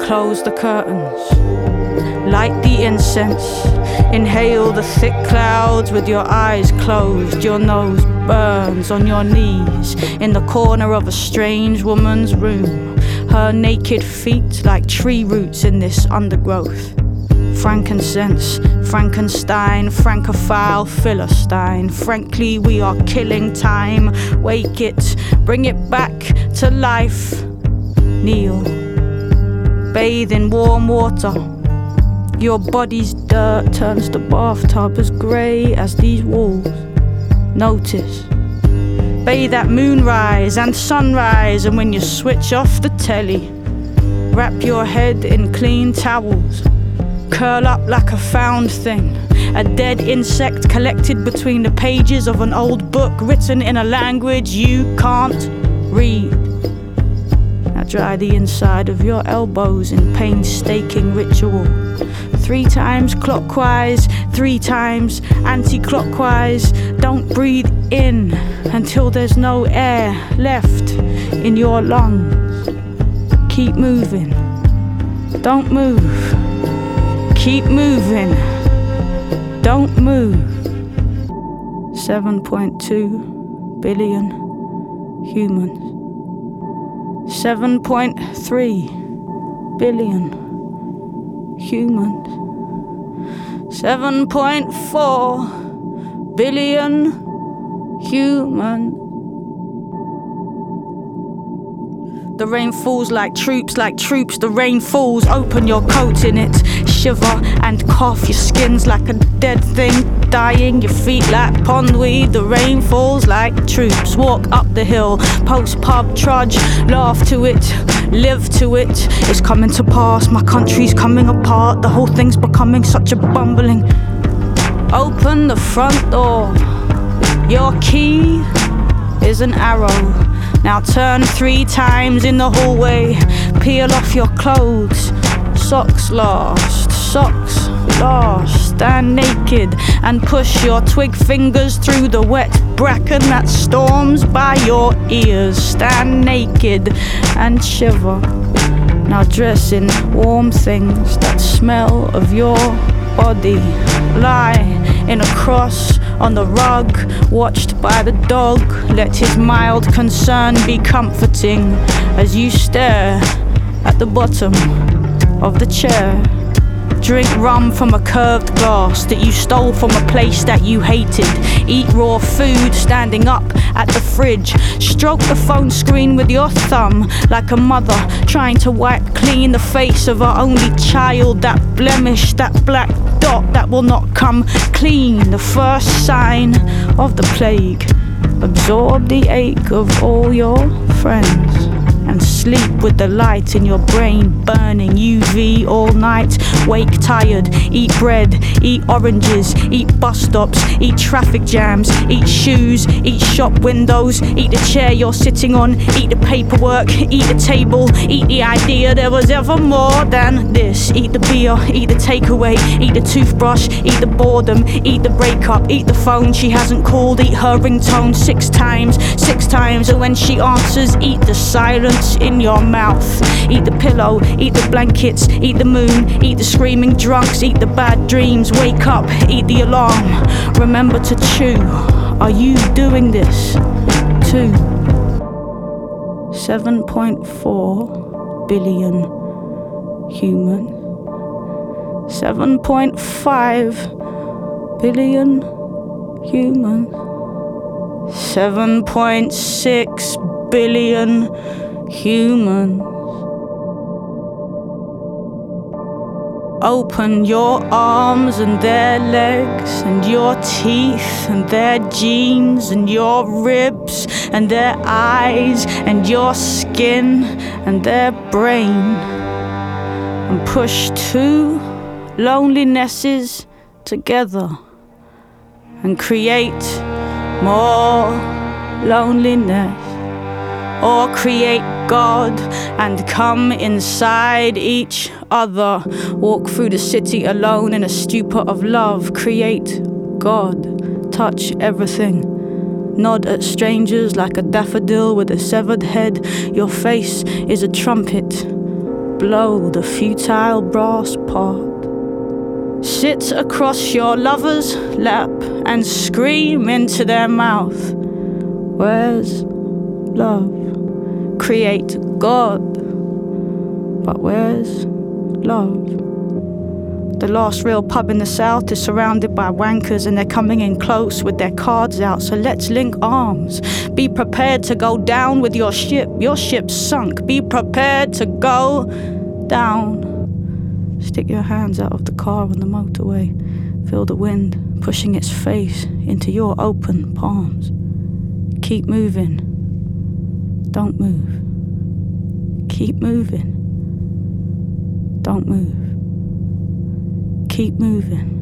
close the curtains. Light the incense, inhale the thick clouds with your eyes closed. Your nose burns on your knees in the corner of a strange woman's room. Her naked feet like tree roots in this undergrowth. Frankincense, Frankenstein, Francophile, Philistine. Frankly, we are killing time. Wake it, bring it back to life. Kneel, bathe in warm water. Your body's dirt turns the bathtub as grey as these walls. Notice, bathe at moonrise and sunrise, and when you switch off the telly, wrap your head in clean towels. Curl up like a found thing, a dead insect collected between the pages of an old book written in a language you can't read. Now dry the inside of your elbows in painstaking ritual. 3 times clockwise, 3 times anti-clockwise. Don't breathe in until there's no air left in your lungs. Keep moving. Don't move. Keep moving. Don't move. 7.2 billion humans. 7.3 billion humans. 7.4 billion humans. The rain falls like troops, the rain falls. Open your coat in it, shiver and cough. Your skin's like a dead thing, dying. Your feet like pondweed. The rain falls like troops. Walk up the hill, post pub trudge. Laugh to it, live to it. It's coming to pass, my country's coming apart. The whole thing's becoming such a bumbling. Open the front door. Your key is an arrow. Now turn 3 times in the hallway. Peel off your clothes. Socks last, socks last. Stand naked and push your twig fingers through the wet bracken that storms by your ears. Stand naked and shiver. Now dress in warm things that smell of your body. Lie in a cross on the rug, watched by the dog. Let his mild concern be comforting as you stare at the bottom of the chair. Drink rum from a curved glass that you stole from a place that you hated. Eat raw food standing up at the fridge. Stroke the phone screen with your thumb like a mother trying to wipe clean the face of her only child. That blemish, that black dot that will not come clean. The first sign of the plague. Absorb the ache of all your friends and sleep with the light in your brain burning UV all night. Wake tired, eat bread, eat oranges, eat bus stops, eat traffic jams, eat shoes, eat shop windows, eat the chair you're sitting on, eat the paperwork, eat the table, eat the idea there was ever more than this. Eat the beer, eat the takeaway, eat the toothbrush, eat the boredom, eat the breakup, eat the phone she hasn't called, eat her ringtone 6 times, and when she answers, eat the silence in your mouth. Eat the pillow, eat the blankets, eat the moon, eat the screaming drunks, eat the bad dreams. Wake up, eat the alarm. Remember to chew. Are you doing this too? 7.4 billion humans. 7.5 billion humans. 7.6 billion humans. Open your arms and their legs and your teeth and their jeans and your ribs and their eyes and your skin and their brain, and push 2 lonelinesses together and create more loneliness. Or create God and come inside each other. Walk through the city alone in a stupor of love. Create God. Touch everything. Nod at strangers like a daffodil with a severed head. Your face is a trumpet. blow the futile brass pot. Sit across your lover's lap and scream into their mouth. Where's love? Create God. But where's love? The last real pub in the south is surrounded by wankers and they're coming in close with their cards out, so let's link arms. Be prepared to go down with your ship. Your ship's sunk. Be prepared to go down. Stick your hands out of the car on the motorway. Feel the wind pushing its face into your open palms. Keep moving. Don't move. Keep moving. Don't move. Keep moving.